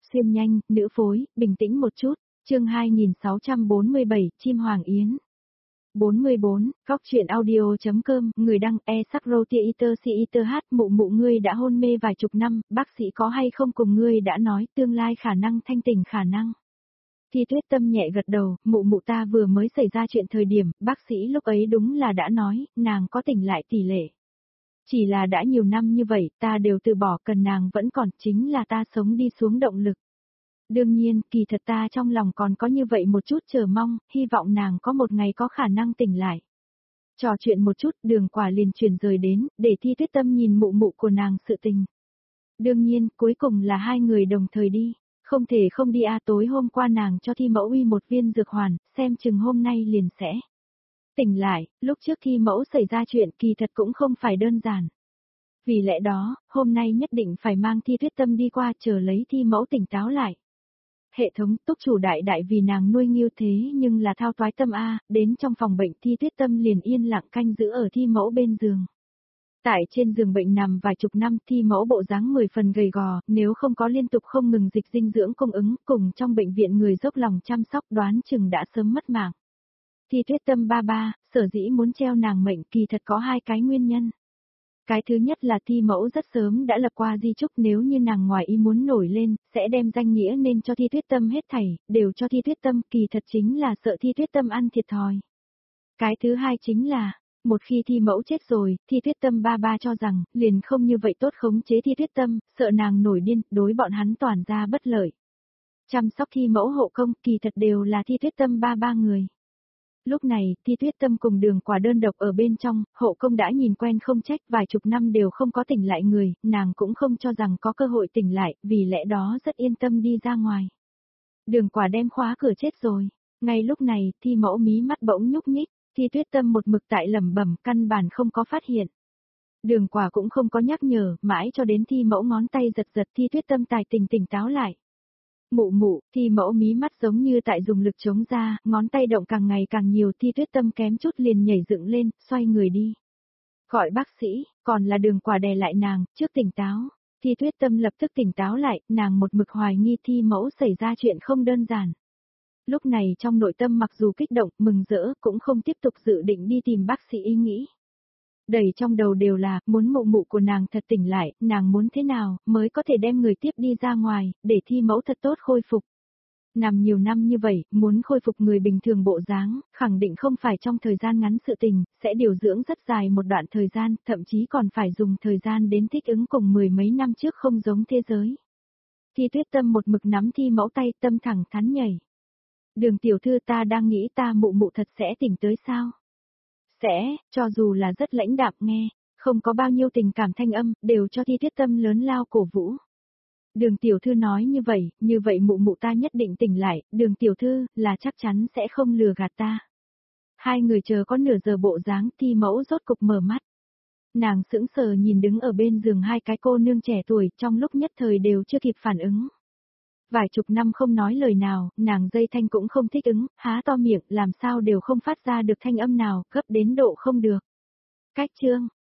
xuyên nhanh, nữ phối, bình tĩnh một chút, chương 2647, Chim Hoàng Yến. 44, góc chuyện audio.com, người đăng, e-sắc-rô-tia-iter-si-iter-hát, mụ mụ ngươi đã hôn mê vài chục năm, bác sĩ có hay không cùng ngươi đã nói tương lai khả năng thanh tỉnh khả năng. Thi Tuyết Tâm nhẹ gật đầu, mụ mụ ta vừa mới xảy ra chuyện thời điểm, bác sĩ lúc ấy đúng là đã nói, nàng có tỉnh lại tỷ lệ. Chỉ là đã nhiều năm như vậy, ta đều từ bỏ, cần nàng vẫn còn, chính là ta sống đi xuống động lực. Đương nhiên, kỳ thật ta trong lòng còn có như vậy một chút chờ mong, hy vọng nàng có một ngày có khả năng tỉnh lại. Trò chuyện một chút, Đường Quả liền chuyển rời đến, để Thi Tuyết Tâm nhìn mụ mụ của nàng sự tình. Đương nhiên, cuối cùng là hai người đồng thời đi, không thể không đi tối hôm qua nàng cho Thi Mẫu uy một viên dược hoàn, xem chừng hôm nay liền sẽ tỉnh lại, lúc trước Thi Mẫu xảy ra chuyện kỳ thật cũng không phải đơn giản. Vì lẽ đó, hôm nay nhất định phải mang Thi Tuyết Tâm đi qua chờ lấy Thi Mẫu tỉnh táo lại. Hệ thống túc chủ đại đại vì nàng nuôi nghiêu thế nhưng là thao toái tâm A, đến trong phòng bệnh Thi Tuyết Tâm liền yên lặng canh giữ ở Thi Mẫu bên giường. Tại trên giường bệnh nằm vài chục năm, Thi Mẫu bộ dáng 10 phần gầy gò, nếu không có liên tục không ngừng dịch dinh dưỡng cung ứng, cùng trong bệnh viện người dốc lòng chăm sóc đoán chừng đã sớm mất mạng. Thi Tuyết Tâm ba ba, sở dĩ muốn treo nàng mệnh kỳ thật có hai cái nguyên nhân. Cái thứ nhất là Thi Mẫu rất sớm đã lập qua di chúc, nếu như nàng ngoài ý muốn nổi lên, sẽ đem danh nghĩa nên cho Thi Tuyết Tâm hết thảy, đều cho Thi Tuyết Tâm, kỳ thật chính là sợ Thi Tuyết Tâm ăn thiệt thòi. Cái thứ hai chính là, một khi Thi Mẫu chết rồi, Thi Tuyết Tâm ba ba cho rằng, liền không như vậy tốt khống chế Thi Tuyết Tâm, sợ nàng nổi điên, đối bọn hắn toàn ra bất lợi. Chăm sóc Thi Mẫu hộ công, kỳ thật đều là Thi Tuyết Tâm ba ba người. Lúc này, Thi Tuyết Tâm cùng Đường Quả đơn độc ở bên trong, hộ công đã nhìn quen không trách, vài chục năm đều không có tỉnh lại người, nàng cũng không cho rằng có cơ hội tỉnh lại, vì lẽ đó rất yên tâm đi ra ngoài. Đường Quả đem khóa cửa chết rồi. Ngay lúc này, Thi Mẫu mí mắt bỗng nhúc nhích, Thi Tuyết Tâm một mực tại lẩm bẩm, căn bản không có phát hiện. Đường Quả cũng không có nhắc nhở, mãi cho đến Thi Mẫu ngón tay giật giật, Thi Tuyết Tâm tài tỉnh táo lại. Mụ mụ, Thi Mẫu mí mắt giống như tại dùng lực chống ra, ngón tay động càng ngày càng nhiều, Thi Tuyết Tâm kém chút liền nhảy dựng lên, xoay người đi. Gọi bác sĩ, còn là Đường Quả đè lại nàng, trước tỉnh táo. Thi Tuyết Tâm lập tức tỉnh táo lại, nàng một mực hoài nghi Thi Mẫu xảy ra chuyện không đơn giản. Lúc này trong nội tâm mặc dù kích động, mừng rỡ, cũng không tiếp tục dự định đi tìm bác sĩ ý nghĩ. Đầy trong đầu đều là, muốn mụ mụ của nàng thật tỉnh lại, nàng muốn thế nào, mới có thể đem người tiếp đi ra ngoài, để Thi Mẫu thật tốt khôi phục. Nằm nhiều năm như vậy, muốn khôi phục người bình thường bộ dáng, khẳng định không phải trong thời gian ngắn sự tình, sẽ điều dưỡng rất dài một đoạn thời gian, thậm chí còn phải dùng thời gian đến thích ứng cùng mười mấy năm trước không giống thế giới. Thi Tuyết Tâm một mực nắm Thi Mẫu tay, tâm thẳng thắn nhảy. Đường tiểu thư, ta đang nghĩ ta mụ mụ thật sẽ tỉnh tới sao? Sẽ, cho dù là rất lãnh đạm nghe, không có bao nhiêu tình cảm thanh âm, đều cho Thi Tuyết Tâm lớn lao cổ vũ. Đường tiểu thư nói như vậy mụ mụ ta nhất định tỉnh lại, đường tiểu thư, là chắc chắn sẽ không lừa gạt ta. Hai người chờ có nửa giờ bộ dáng, Thi Mẫu rốt cục mở mắt. Nàng sững sờ nhìn đứng ở bên giường hai cái cô nương trẻ tuổi, trong lúc nhất thời đều chưa kịp phản ứng. Vài chục năm không nói lời nào, nàng dây thanh cũng không thích ứng, há to miệng, làm sao đều không phát ra được thanh âm nào, gấp đến độ không được. Cách chương,